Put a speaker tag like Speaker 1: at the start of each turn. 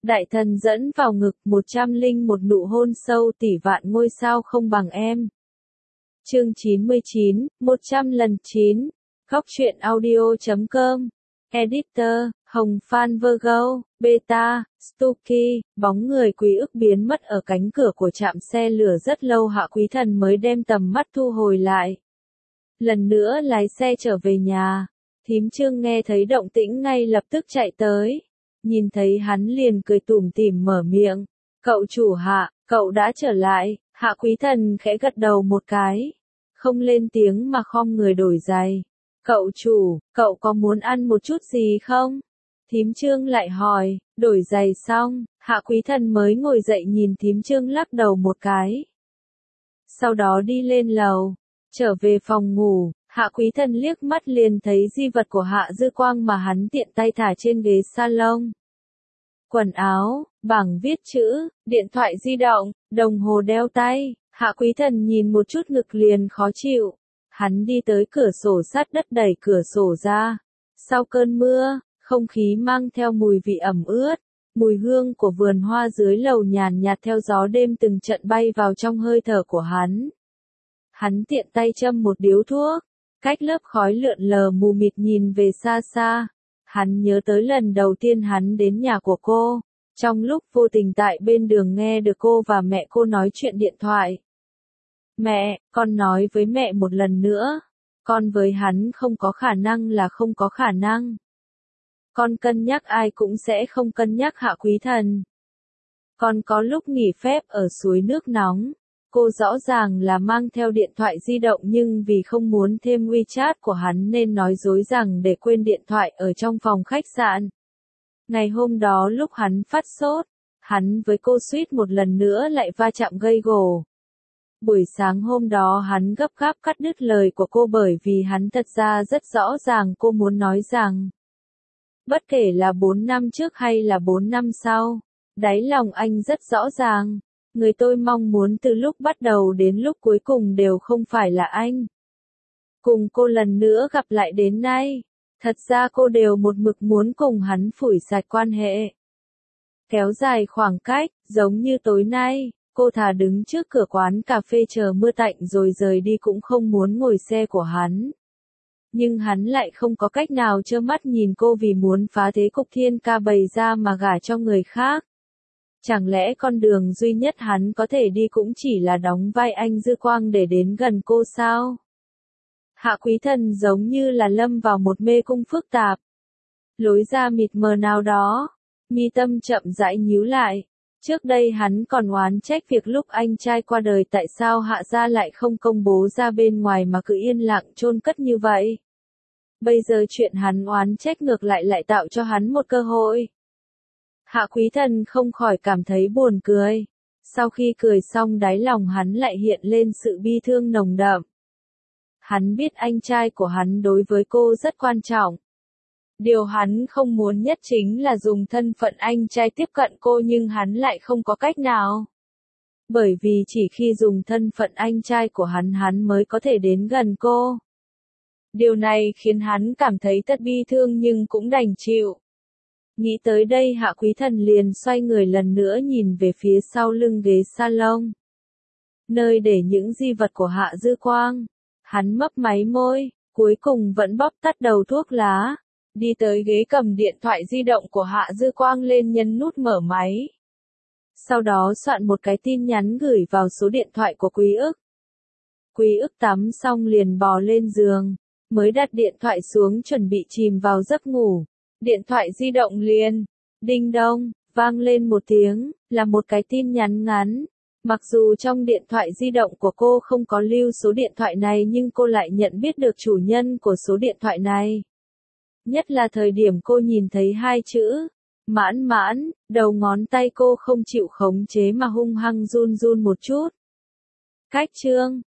Speaker 1: Đại thần dẫn vào ngực 101 nụ hôn sâu tỷ vạn ngôi sao không bằng em. Chương 99, 100 lần 9. Góc truyện audio.com. Editor, Hồng Phan Virgo, Beta, Stucky. Bóng người Quý Ức biến mất ở cánh cửa của trạm xe lửa rất lâu, Hạ Quý Thần mới đem tầm mắt thu hồi lại. Lần nữa lái xe trở về nhà. Thím Trương nghe thấy động tĩnh ngay lập tức chạy tới. Nhìn thấy hắn liền cười tủm tỉm mở miệng. Cậu chủ Hạ, cậu đã trở lại. Hạ Quý Thần khẽ gật đầu một cái. Không lên tiếng mà khom người đổi giày. Cậu chủ, cậu có muốn ăn một chút gì không? Thím Trương lại hỏi. Đổi giày xong, Hạ Quý Thần mới ngồi dậy nhìn thím Trương lắc đầu một cái. Sau đó đi lên lầu. Trở về phòng ngủ, Hạ Quý Thần liếc mắt liền thấy di vật của Hạ Dư Quang mà hắn tiện tay thả trên ghế salon. Quần áo, bảng viết chữ, điện thoại di động, đồng hồ đeo tay. Hạ Quý Thần nhìn một chút ngực liền khó chịu. Hắn đi tới cửa sổ sát đất đẩy cửa sổ ra. Sau cơn mưa, không khí mang theo mùi vị ẩm ướt. Mùi hương của vườn hoa dưới lầu nhàn nhạt theo gió đêm từng trận bay vào trong hơi thở của hắn. Hắn tiện tay châm một điếu thuốc. Cách lớp khói lượn lờ mù mịt nhìn về xa xa. Hắn nhớ tới lần đầu tiên hắn đến nhà của cô. Trong lúc vô tình tại bên đường nghe được cô và mẹ cô nói chuyện điện thoại. Mẹ, con nói với mẹ một lần nữa. Con với hắn không có khả năng là không có khả năng. Con cân nhắc ai cũng sẽ không cân nhắc Hạ Quý Thần. Con có lúc nghỉ phép ở suối nước nóng. Cô rõ ràng là mang theo điện thoại di động nhưng vì không muốn thêm WeChat của hắn nên nói dối rằng để quên điện thoại ở trong phòng khách sạn. Ngày hôm đó lúc hắn phát sốt, hắn với cô suýt một lần nữa lại va chạm gây gổ. Buổi sáng hôm đó hắn gấp gáp cắt đứt lời của cô bởi vì hắn thật ra rất rõ ràng cô muốn nói rằng bất kể là 4 năm trước hay là 4 năm sau, đáy lòng anh rất rõ ràng. Người tôi mong muốn từ lúc bắt đầu đến lúc cuối cùng đều không phải là anh. Cùng cô lần nữa gặp lại đến nay, thật ra cô đều một mực muốn cùng hắn phủi sạch quan hệ. Kéo dài khoảng cách, giống như tối nay, cô thà đứng trước cửa quán cà phê chờ mưa tạnh rồi rời đi cũng không muốn ngồi xe của hắn. Nhưng hắn lại không có cách nào trơ mắt nhìn cô vì muốn phá thế cục thiên ca bày ra mà gả cho người khác. Chẳng lẽ con đường duy nhất hắn có thể đi cũng chỉ là đóng vai anh Dư Quang để đến gần cô sao? Hạ Quý Thần giống như là lâm vào một mê cung phức tạp. Lối ra mịt mờ nào đó, mi tâm chậm rãi nhíu lại. Trước đây hắn còn oán trách việc lúc anh trai qua đời tại sao Hạ gia lại không công bố ra bên ngoài mà cứ yên lặng chôn cất như vậy. Bây giờ chuyện hắn oán trách ngược lại tạo cho hắn một cơ hội. Hạ Quý Thần không khỏi cảm thấy buồn cười. Sau khi cười xong đáy lòng hắn lại hiện lên sự bi thương nồng đậm. Hắn biết anh trai của hắn đối với cô rất quan trọng. Điều hắn không muốn nhất chính là dùng thân phận anh trai tiếp cận cô nhưng hắn lại không có cách nào. Bởi vì chỉ khi dùng thân phận anh trai của hắn mới có thể đến gần cô. Điều này khiến hắn cảm thấy thật bi thương nhưng cũng đành chịu. Nghĩ tới đây Hạ Quý Thần liền xoay người lần nữa nhìn về phía sau lưng ghế salon. Nơi để những di vật của Hạ Dư Quang. Hắn mấp máy môi, cuối cùng vẫn bóp tắt đầu thuốc lá. Đi tới ghế cầm điện thoại di động của Hạ Dư Quang lên nhấn nút mở máy. Sau đó soạn một cái tin nhắn gửi vào số điện thoại của Quý Ức. Quý Ức tắm xong liền bò lên giường. Mới đặt điện thoại xuống chuẩn bị chìm vào giấc ngủ. Điện thoại di động liền, đinh đong, vang lên một tiếng, là một cái tin nhắn ngắn. Mặc dù trong điện thoại di động của cô không có lưu số điện thoại này nhưng cô lại nhận biết được chủ nhân của số điện thoại này. Nhất là thời điểm cô nhìn thấy hai chữ, mãn mãn, đầu ngón tay cô không chịu khống chế mà hung hăng run run một chút. Cách chương